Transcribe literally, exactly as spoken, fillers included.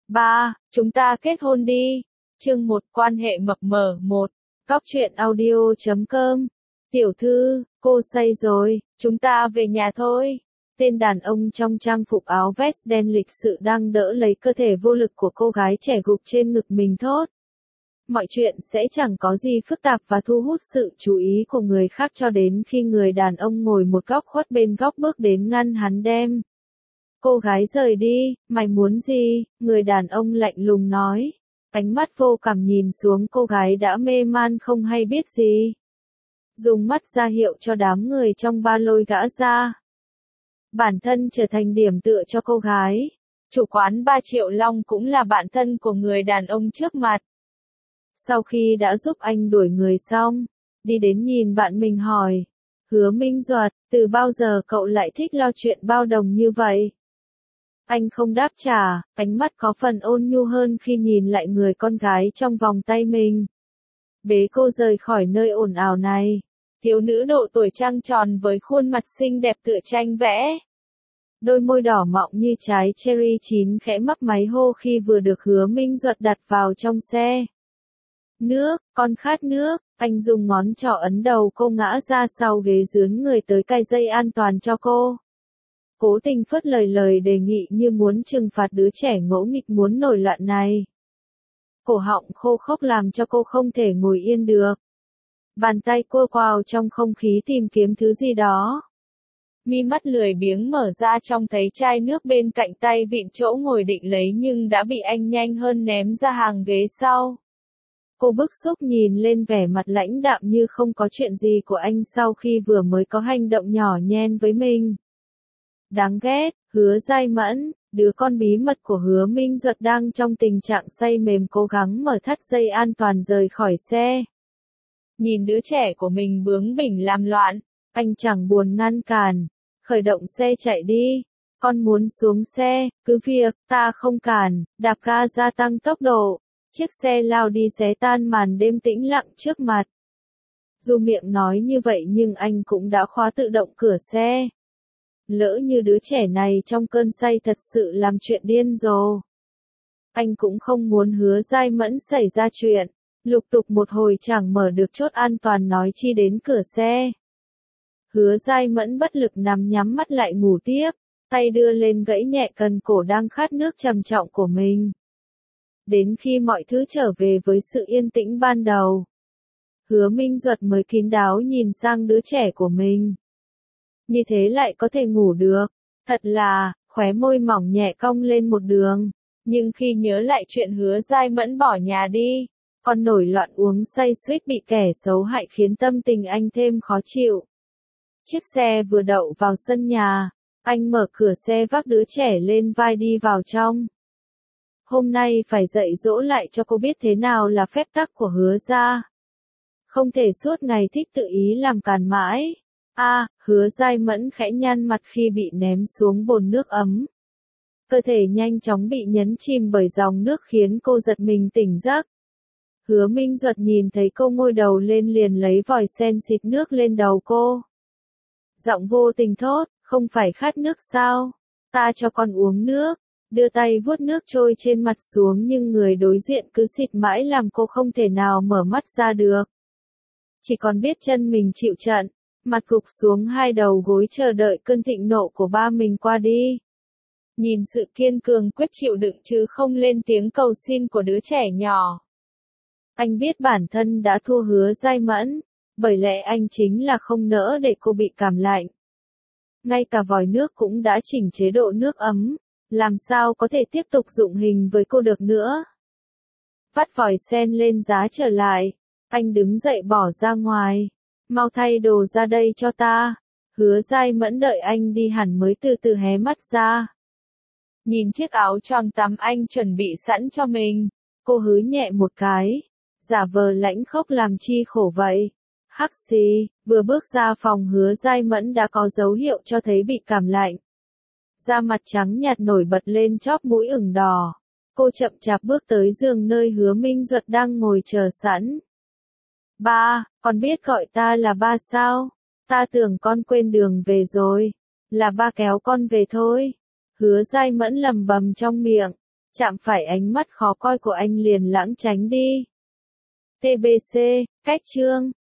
Ba, chúng ta kết hôn đi. Chương một, quan hệ mập mờ. Một. Góc truyện audio chấm com. Tiểu thư, cô say rồi, chúng ta về nhà thôi. Tên đàn ông trong trang phục áo vest đen lịch sự đang đỡ lấy cơ thể vô lực của cô gái trẻ gục trên ngực mình thốt. Mọi chuyện sẽ chẳng có gì phức tạp và thu hút sự chú ý của người khác cho đến khi người đàn ông ngồi một góc khuất bên góc bước đến ngăn hắn đem. Cô gái rời đi, mày muốn gì? Người đàn ông lạnh lùng nói. Ánh mắt vô cảm nhìn xuống cô gái đã mê man không hay biết gì. Dùng mắt ra hiệu cho đám người trong ba lôi gã ra. Bản thân trở thành điểm tựa cho cô gái. Chủ quán ba triệu long cũng là bạn thân của người đàn ông trước mặt. Sau khi đã giúp anh đuổi người xong, đi đến nhìn bạn mình hỏi. Hứa Minh Duật, từ bao giờ cậu lại thích lo chuyện bao đồng như vậy? Anh không đáp trả, ánh mắt có phần ôn nhu hơn khi nhìn lại người con gái trong vòng tay mình. Bế cô rời khỏi nơi ồn ào này. Thiếu nữ độ tuổi trăng tròn với khuôn mặt xinh đẹp tựa tranh vẽ. Đôi môi đỏ mọng như trái cherry chín khẽ mấp máy hô khi vừa được Hứa Minh Duật đặt vào trong xe. Nước, con khát nước, anh dùng ngón trỏ ấn đầu cô ngã ra sau ghế dướn người tới cài dây an toàn cho cô. Cố tình phớt lời lời đề nghị như muốn trừng phạt đứa trẻ ngỗ nghịch muốn nổi loạn này. Cổ họng khô khốc làm cho cô không thể ngồi yên được. Bàn tay cô quào trong không khí tìm kiếm thứ gì đó. Mi mắt lười biếng mở ra trông thấy chai nước bên cạnh tay vịn chỗ ngồi định lấy nhưng đã bị anh nhanh hơn ném ra hàng ghế sau. Cô bức xúc nhìn lên vẻ mặt lãnh đạm như không có chuyện gì của anh sau khi vừa mới có hành động nhỏ nhen với mình. Đáng ghét, Hứa Giai Mẫn, đứa con bí mật của Hứa Minh Duật đang trong tình trạng say mềm cố gắng mở thắt dây an toàn rời khỏi xe. Nhìn đứa trẻ của mình bướng bỉnh làm loạn, anh chẳng buồn ngăn cản, khởi động xe chạy đi. Con muốn xuống xe, cứ việc, ta không cản, đạp ga gia tăng tốc độ. Chiếc xe lao đi xé tan màn đêm tĩnh lặng trước mặt. Dù miệng nói như vậy nhưng anh cũng đã khóa tự động cửa xe. Lỡ như đứa trẻ này trong cơn say thật sự làm chuyện điên rồ. Anh cũng không muốn Hứa Giai Mẫn xảy ra chuyện. Lục tục một hồi chẳng mở được chốt an toàn nói chi đến cửa xe. Hứa Giai Mẫn bất lực nằm nhắm mắt lại ngủ tiếp, tay đưa lên gãy nhẹ cần cổ đang khát nước trầm trọng của mình. Đến khi mọi thứ trở về với sự yên tĩnh ban đầu, Hứa Minh Duật mới kín đáo nhìn sang đứa trẻ của mình. Như thế lại có thể ngủ được, thật là, khóe môi mỏng nhẹ cong lên một đường. Nhưng khi nhớ lại chuyện Hứa Giai Mẫn bỏ nhà đi, còn nổi loạn uống say suýt bị kẻ xấu hại khiến tâm tình anh thêm khó chịu. Chiếc xe vừa đậu vào sân nhà, anh mở cửa xe vác đứa trẻ lên vai đi vào trong. Hôm nay phải dạy dỗ lại cho cô biết thế nào là phép tắc của Hứa gia. Không thể suốt ngày thích tự ý làm càn mãi. A, à, Hứa Giai Mẫn khẽ nhăn mặt khi bị ném xuống bồn nước ấm. Cơ thể nhanh chóng bị nhấn chìm bởi dòng nước khiến cô giật mình tỉnh giấc. Hứa Minh Duật nhìn thấy cô ngoi đầu lên liền lấy vòi sen xịt nước lên đầu cô. Giọng vô tình thốt, không phải khát nước sao? Ta cho con uống nước. Đưa tay vuốt nước trôi trên mặt xuống nhưng người đối diện cứ xịt mãi làm cô không thể nào mở mắt ra được. Chỉ còn biết chân mình chịu trận, mặt gục xuống hai đầu gối chờ đợi cơn thịnh nộ của ba mình qua đi. Nhìn sự kiên cường quyết chịu đựng chứ không lên tiếng cầu xin của đứa trẻ nhỏ. Anh biết bản thân đã thua Hứa Giai Mẫn, bởi lẽ anh chính là không nỡ để cô bị cảm lạnh. Ngay cả vòi nước cũng đã chỉnh chế độ nước ấm. Làm sao có thể tiếp tục dụng hình với cô được nữa. Vắt vòi sen lên giá trở lại. Anh đứng dậy bỏ ra ngoài. Mau thay đồ ra đây cho ta. Hứa Giai Mẫn đợi anh đi hẳn mới từ từ hé mắt ra. Nhìn chiếc áo choàng tắm anh chuẩn bị sẵn cho mình. Cô hứ nhẹ một cái. Giả vờ lãnh khốc làm chi khổ vậy. Hắc xì, vừa bước ra phòng Hứa Giai Mẫn đã có dấu hiệu cho thấy bị cảm lạnh. Da mặt trắng nhạt nổi bật lên chóp mũi ửng đỏ. Cô chậm chạp bước tới giường nơi Hứa Minh Duật đang ngồi chờ sẵn. Ba, con biết gọi ta là ba sao? Ta tưởng con quên đường về rồi. Là ba kéo con về thôi. Hứa Giai Mẫn lầm bầm trong miệng. chạm phải ánh mắt khó coi của anh liền lãng tránh đi. tê bê xê, cách chương.